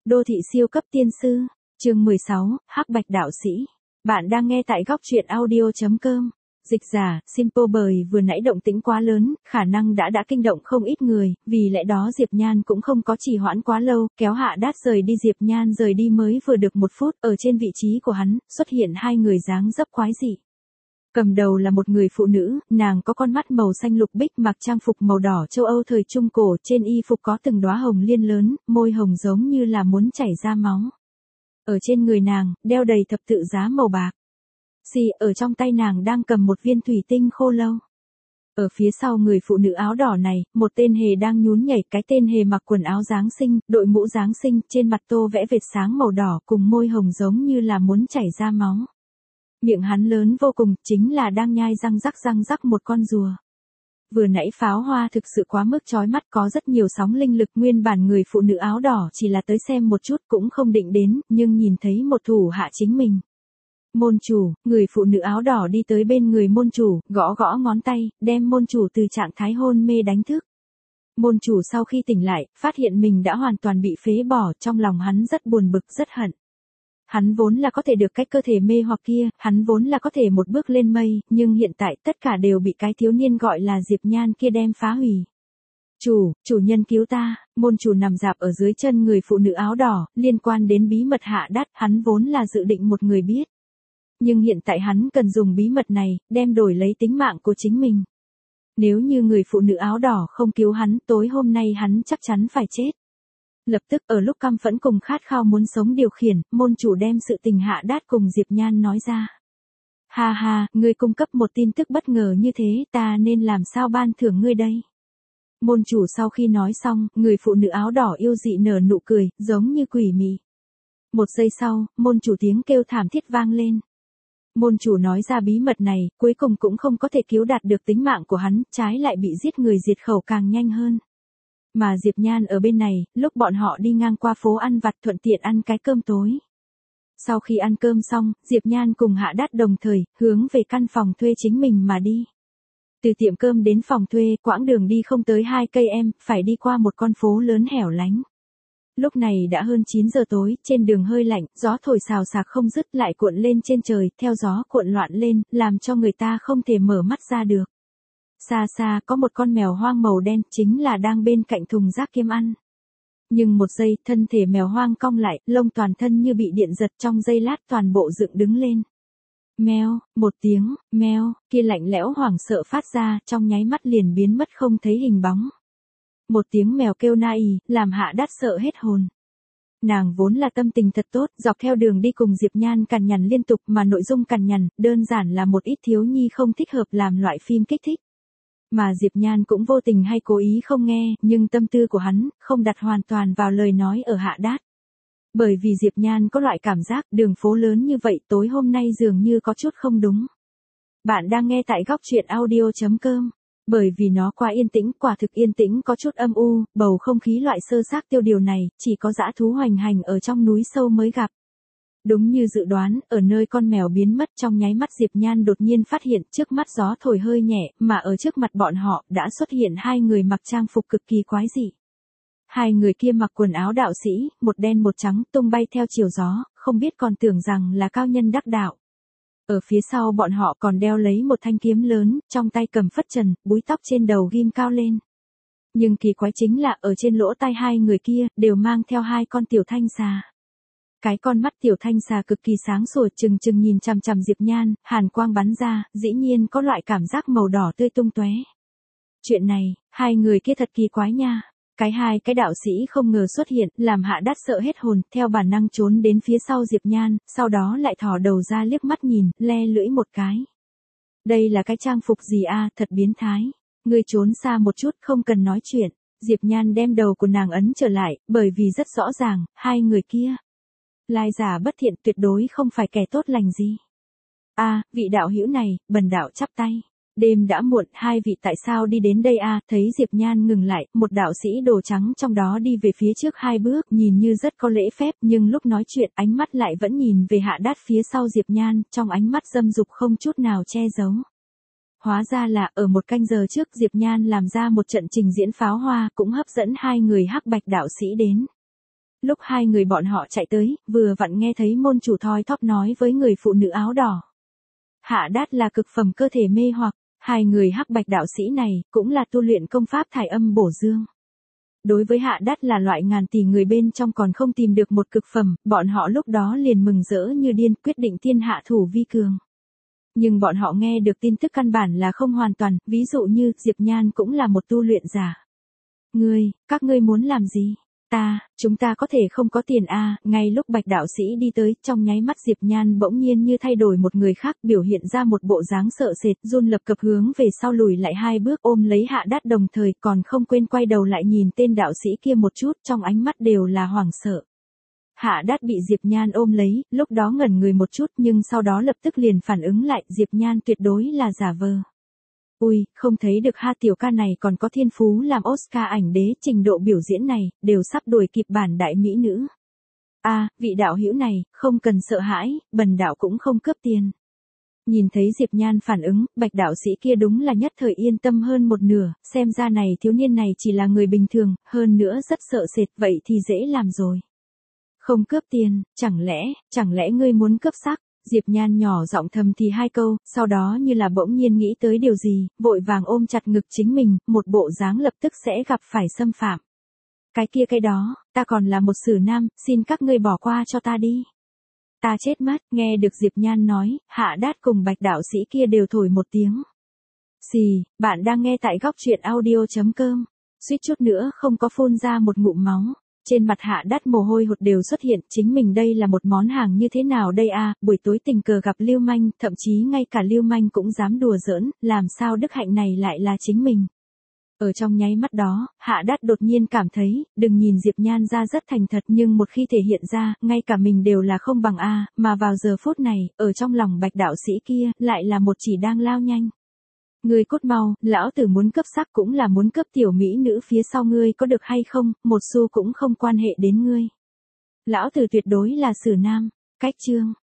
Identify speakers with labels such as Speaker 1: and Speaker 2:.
Speaker 1: Đô thị siêu cấp tiên sư, chương 16, Hắc Bạch đạo sĩ. Bạn đang nghe tại góc truyện audio.com. Dịch giả, Simple bởi vừa nãy động tĩnh quá lớn, khả năng đã kinh động không ít người, vì lẽ đó Diệp Nhan cũng không có trì hoãn quá lâu, kéo Hạ Đát rời đi. Diệp Nhan rời đi mới vừa được 1 phút, ở trên vị trí của hắn, xuất hiện 2 người dáng dấp quái dị. Cầm đầu là một người phụ nữ, nàng có con mắt màu xanh lục bích, mặc trang phục màu đỏ châu Âu thời Trung Cổ, trên y phục có từng đóa hồng liên lớn, môi hồng giống như là muốn chảy ra máu. Ở trên người nàng, đeo đầy thập tự giá màu bạc. Ở trong tay nàng đang cầm một viên thủy tinh khô lâu. Ở phía sau người phụ nữ áo đỏ này, một tên hề đang nhún nhảy, cái tên hề mặc quần áo Giáng sinh, đội mũ Giáng sinh, trên mặt tô vẽ vệt sáng màu đỏ cùng môi hồng giống như là muốn chảy ra máu. Miệng hắn lớn vô cùng, chính là đang nhai răng rắc một con rùa. Vừa nãy pháo hoa thực sự quá mức chói mắt, có rất nhiều sóng linh lực, nguyên bản người phụ nữ áo đỏ chỉ là tới xem một chút cũng không định đến, nhưng nhìn thấy một thủ hạ chính mình. Môn chủ, người phụ nữ áo đỏ đi tới bên người môn chủ, gõ gõ ngón tay, đem môn chủ từ trạng thái hôn mê đánh thức. Môn chủ sau khi tỉnh lại, phát hiện mình đã hoàn toàn bị phế bỏ, trong lòng hắn rất buồn bực, rất hận. Hắn vốn là có thể được cái cơ thể mê hoặc kia, hắn vốn là có thể một bước lên mây, nhưng hiện tại tất cả đều bị cái thiếu niên gọi là Diệp Nhan kia đem phá hủy. Chủ nhân cứu ta, môn chủ nằm rạp ở dưới chân người phụ nữ áo đỏ, liên quan đến bí mật Hạ Đát, hắn vốn là dự định một người biết. Nhưng hiện tại hắn cần dùng bí mật này, đem đổi lấy tính mạng của chính mình. Nếu như người phụ nữ áo đỏ không cứu hắn, tối hôm nay hắn chắc chắn phải chết. Lập tức ở lúc căm phẫn cùng khát khao muốn sống điều khiển, môn chủ đem sự tình Hạ Đát cùng Diệp Nhan nói ra. Ha, ngươi cung cấp một tin tức bất ngờ như thế, ta nên làm sao ban thưởng ngươi đây? Môn chủ sau khi nói xong, người phụ nữ áo đỏ yêu dị nở nụ cười, giống như quỷ mị. 1 giây sau, môn chủ tiếng kêu thảm thiết vang lên. Môn chủ nói ra bí mật này, cuối cùng cũng không có thể cứu đạt được tính mạng của hắn, trái lại bị giết người diệt khẩu càng nhanh hơn. Mà Diệp Nhan ở bên này, lúc bọn họ đi ngang qua phố ăn vặt thuận tiện ăn cái cơm tối. Sau khi ăn cơm xong, Diệp Nhan cùng Hạ Đát đồng thời, hướng về căn phòng thuê chính mình mà đi. Từ tiệm cơm đến phòng thuê, quãng đường đi không tới 2 cây em, phải đi qua một con phố lớn hẻo lánh. Lúc này đã hơn 9 giờ tối, trên đường hơi lạnh, gió thổi xào xạc không dứt lại cuộn lên trên trời, theo gió cuộn loạn lên, làm cho người ta không thể mở mắt ra được. Xa có một con mèo hoang màu đen, chính là đang bên cạnh thùng rác kiếm ăn. Nhưng 1 giây, thân thể mèo hoang cong lại, lông toàn thân như bị điện giật, trong giây lát toàn bộ dựng đứng lên. Meo, một tiếng, meo, kia lạnh lẽo hoảng sợ phát ra, trong nháy mắt liền biến mất không thấy hình bóng. Một tiếng mèo kêu na ì, làm Hạ Đát sợ hết hồn. Nàng vốn là tâm tình thật tốt, dọc theo đường đi cùng Diệp Nhan cằn nhằn liên tục, mà nội dung cằn nhằn, đơn giản là một ít thiếu nhi không thích hợp làm loại phim kích thích. Mà Diệp Nhan cũng vô tình hay cố ý không nghe, nhưng tâm tư của hắn, không đặt hoàn toàn vào lời nói ở Hạ Đát. Bởi vì Diệp Nhan có loại cảm giác, đường phố lớn như vậy tối hôm nay dường như có chút không đúng. Bạn đang nghe tại góc truyện audio.com. Bởi vì nó quá yên tĩnh, quả thực yên tĩnh có chút âm u, bầu không khí loại sơ xác tiêu điều này, chỉ có dã thú hoành hành ở trong núi sâu mới gặp. Đúng như dự đoán, ở nơi con mèo biến mất trong nháy mắt Diệp Nhan đột nhiên phát hiện trước mắt gió thổi hơi nhẹ, mà ở trước mặt bọn họ đã xuất hiện 2 người mặc trang phục cực kỳ quái dị. 2 người kia mặc quần áo đạo sĩ, một đen một trắng, tung bay theo chiều gió, không biết còn tưởng rằng là cao nhân đắc đạo. Ở phía sau bọn họ còn đeo lấy một thanh kiếm lớn, trong tay cầm phất trần, búi tóc trên đầu ghim cao lên. Nhưng kỳ quái chính là ở trên lỗ tai 2 người kia, đều mang theo 2 con tiểu thanh xà. Cái con mắt tiểu thanh xà cực kỳ sáng sủa, trừng nhìn chằm chằm Diệp Nhan, hàn quang bắn ra, dĩ nhiên có loại cảm giác màu đỏ tươi tung tóe. Chuyện này, 2 người kia thật kỳ quái nha. Hai cái đạo sĩ không ngờ xuất hiện, làm Hạ Đát sợ hết hồn, theo bản năng trốn đến phía sau Diệp Nhan, sau đó lại thò đầu ra liếc mắt nhìn, le lưỡi một cái. Đây là cái trang phục gì a, thật biến thái. Ngươi trốn xa một chút, không cần nói chuyện. Diệp Nhan đem đầu của nàng ấn trở lại, bởi vì rất rõ ràng, 2 người kia. Lai giả bất thiện, tuyệt đối không phải kẻ tốt lành gì. Vị đạo hữu này, bần đạo chắp tay. Đêm đã muộn, 2 vị tại sao đi đến đây thấy Diệp Nhan ngừng lại, một đạo sĩ đồ trắng trong đó đi về phía trước 2 bước, nhìn như rất có lễ phép, nhưng lúc nói chuyện, ánh mắt lại vẫn nhìn về Hạ Đát phía sau Diệp Nhan, trong ánh mắt dâm dục không chút nào che giấu. Hóa ra là, ở 1 canh giờ trước Diệp Nhan làm ra một trận trình diễn pháo hoa, cũng hấp dẫn 2 người hắc bạch đạo sĩ đến. Lúc hai người bọn họ chạy tới, vừa vặn nghe thấy môn chủ thoi thóp nói với người phụ nữ áo đỏ. Hạ Đát là cực phẩm cơ thể mê hoặc, hai người hắc bạch đạo sĩ này cũng là tu luyện công pháp thải âm bổ dương. Đối với Hạ Đát là loại ngàn tỷ người bên trong còn không tìm được một cực phẩm, bọn họ lúc đó liền mừng rỡ như điên quyết định thiên hạ thủ vi cường. Nhưng bọn họ nghe được tin tức căn bản là không hoàn toàn, ví dụ như Diệp Nhan cũng là một tu luyện giả. Các ngươi muốn làm gì? Chúng ta có thể không có tiền ngay lúc bạch đạo sĩ đi tới, trong nháy mắt Diệp Nhan bỗng nhiên như thay đổi một người khác, biểu hiện ra một bộ dáng sợ sệt, run lập cập hướng về sau lùi lại hai bước, ôm lấy Hạ Đát, đồng thời còn không quên quay đầu lại nhìn tên đạo sĩ kia một chút, trong ánh mắt đều là hoảng sợ. Hạ Đát bị Diệp Nhan ôm lấy, lúc đó ngẩn người một chút nhưng sau đó lập tức liền phản ứng lại, Diệp Nhan tuyệt đối là giả vờ. Ui, không thấy được tiểu ca này còn có thiên phú làm Oscar ảnh đế, trình độ biểu diễn này, đều sắp đuổi kịp bản đại mỹ nữ. Vị đạo hữu này, không cần sợ hãi, bần đạo cũng không cướp tiền. Nhìn thấy Diệp Nhan phản ứng, bạch đạo sĩ kia đúng là nhất thời yên tâm hơn một nửa, xem ra này thiếu niên này chỉ là người bình thường, hơn nữa rất sợ sệt, vậy thì dễ làm rồi. Không cướp tiền, chẳng lẽ ngươi muốn cướp sắc? Diệp Nhan nhỏ giọng thầm thì hai câu, sau đó như là bỗng nhiên nghĩ tới điều gì, vội vàng ôm chặt ngực chính mình, một bộ dáng lập tức sẽ gặp phải xâm phạm. Cái đó, ta còn là một sử nam, xin các ngươi bỏ qua cho ta đi. Ta chết mất, nghe được Diệp Nhan nói, Hạ Đát cùng bạch đạo sĩ kia đều thổi một tiếng. Bạn đang nghe tại góc truyện audio.com, suýt chút nữa không có phun ra một ngụm máu. Trên mặt Hạ Đát mồ hôi hột đều xuất hiện, chính mình đây là một món hàng như thế nào đây buổi tối tình cờ gặp lưu manh, thậm chí ngay cả lưu manh cũng dám đùa giỡn, làm sao đức hạnh này lại là chính mình. Ở trong nháy mắt đó, Hạ Đát đột nhiên cảm thấy, đừng nhìn Diệp Nhan ra rất thành thật nhưng một khi thể hiện ra, ngay cả mình đều là không bằng mà vào giờ phút này, ở trong lòng bạch đạo sĩ kia, lại là một chỉ đang lao nhanh. Ngươi cút mau, lão tử muốn cướp sắc cũng là muốn cướp tiểu mỹ nữ phía sau ngươi, có được hay không, một xu cũng không quan hệ đến ngươi. Lão tử tuyệt đối là sử nam. Cách chương.